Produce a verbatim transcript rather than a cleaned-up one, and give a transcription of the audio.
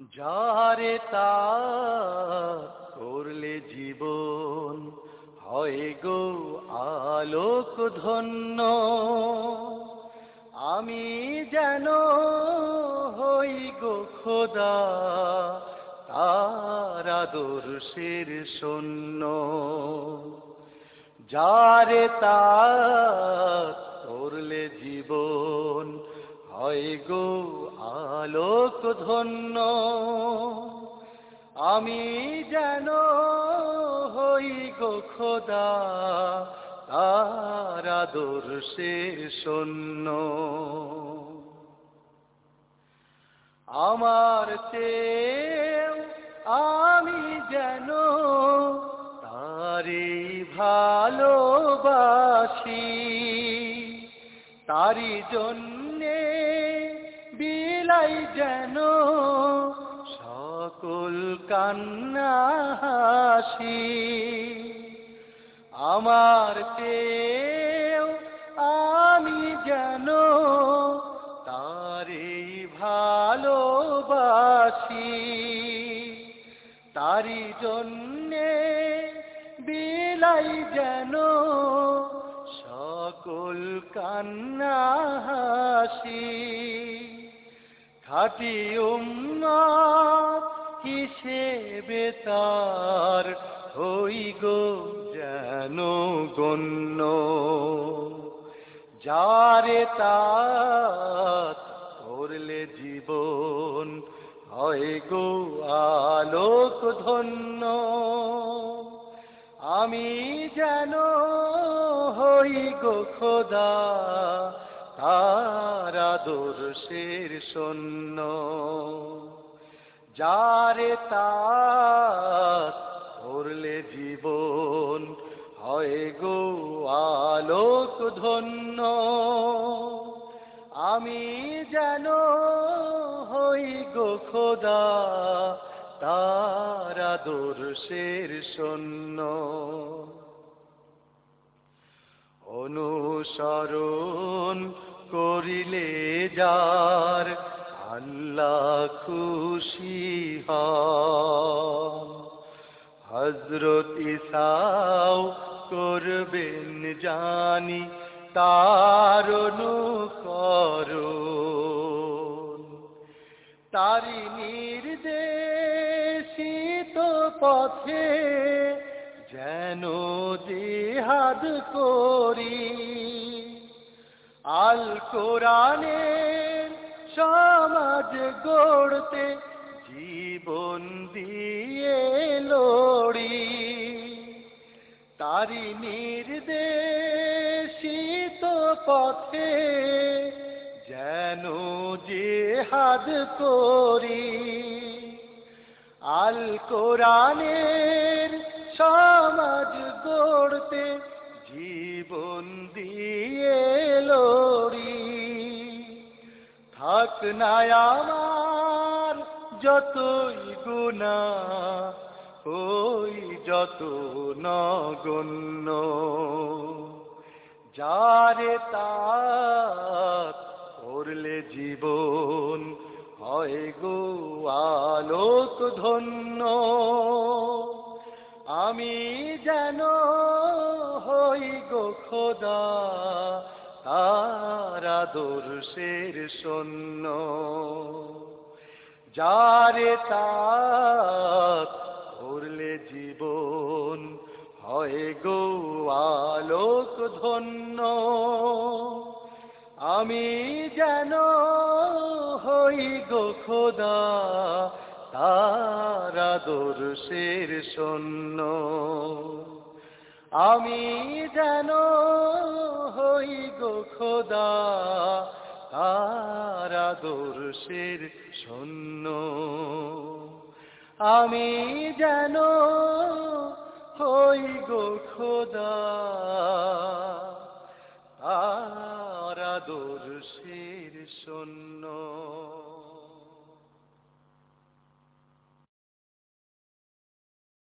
যারে তার করলে জীবন হয় গো আলোক ধন্য, আমি যেন হই গো খোদা তার আদর্শের শূন্য। যারে তার করলে জীবন হয় গো আলোক ধন্য, আমি যেন হই গো খোদা তার আদর্শের শূন্য। আমার চেয়েও আমি যেন তারই ভালোবাসি, তারই জন্যে বিলাই যেন সকল কান্না হাসি। আমার চেয়েও আমি যেন তারই ভালোবাসি, তারই জন্যে বিলাই যেন সকল কান্না হাসি। খাঁটি উম্মত হিসেবে তার হই গো যেন গণ্য। যারে তার করলে জীবন হয় গো আলোক ধন্য, আমি যেন হই গো খোদা তার আদর্শের শূন্য। যারে তার করলে জীবন হয় গো আলোক ধন্য, আমি যেন হই গো খোদা তার আদর্শের শূন্য। অনুসরণ করিলে যার আল্লাহ খুশি হন, হযরত ঈসাও করবেন জানি তার অনুকরণ। তারি নির্দেশিত পথে যেন জিহাদ করি, আল কোরআনের সমাজ গড়তে জীবন দিয়ে লড়ি। তারি নির্দেশিত পথে যেন জিহাদ করি, আল কোরআনের সমাজ গড়তে জীবন দিয়ে লড়ি। থাক না আমার যতই গুনাহ ওই যত নগণ্য, যারে তার করলে জীবন হয় গো আলোক ধন্য, আমি যেন হই গো খোদা তার আদর্শের শূন্য। যারে তার করলে জীবন হয় গো আলোক ধন্য, আমি যেন হই গো খোদা তার আদর্শের শূন্য। আমি যেন হই গো খোদা তার আদর্শের শূন্য। আমি যেন হই গো খোদা তার আদর্শের শূন্য।